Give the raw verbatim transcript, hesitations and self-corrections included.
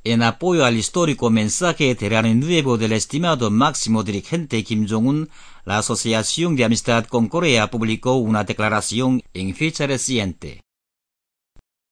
en apoyo al histórico mensaje del Año Nuevo del estimado máximo dirigente Kim Jong-un, la Asociación de Amistad con Corea publicó una declaración en fecha reciente.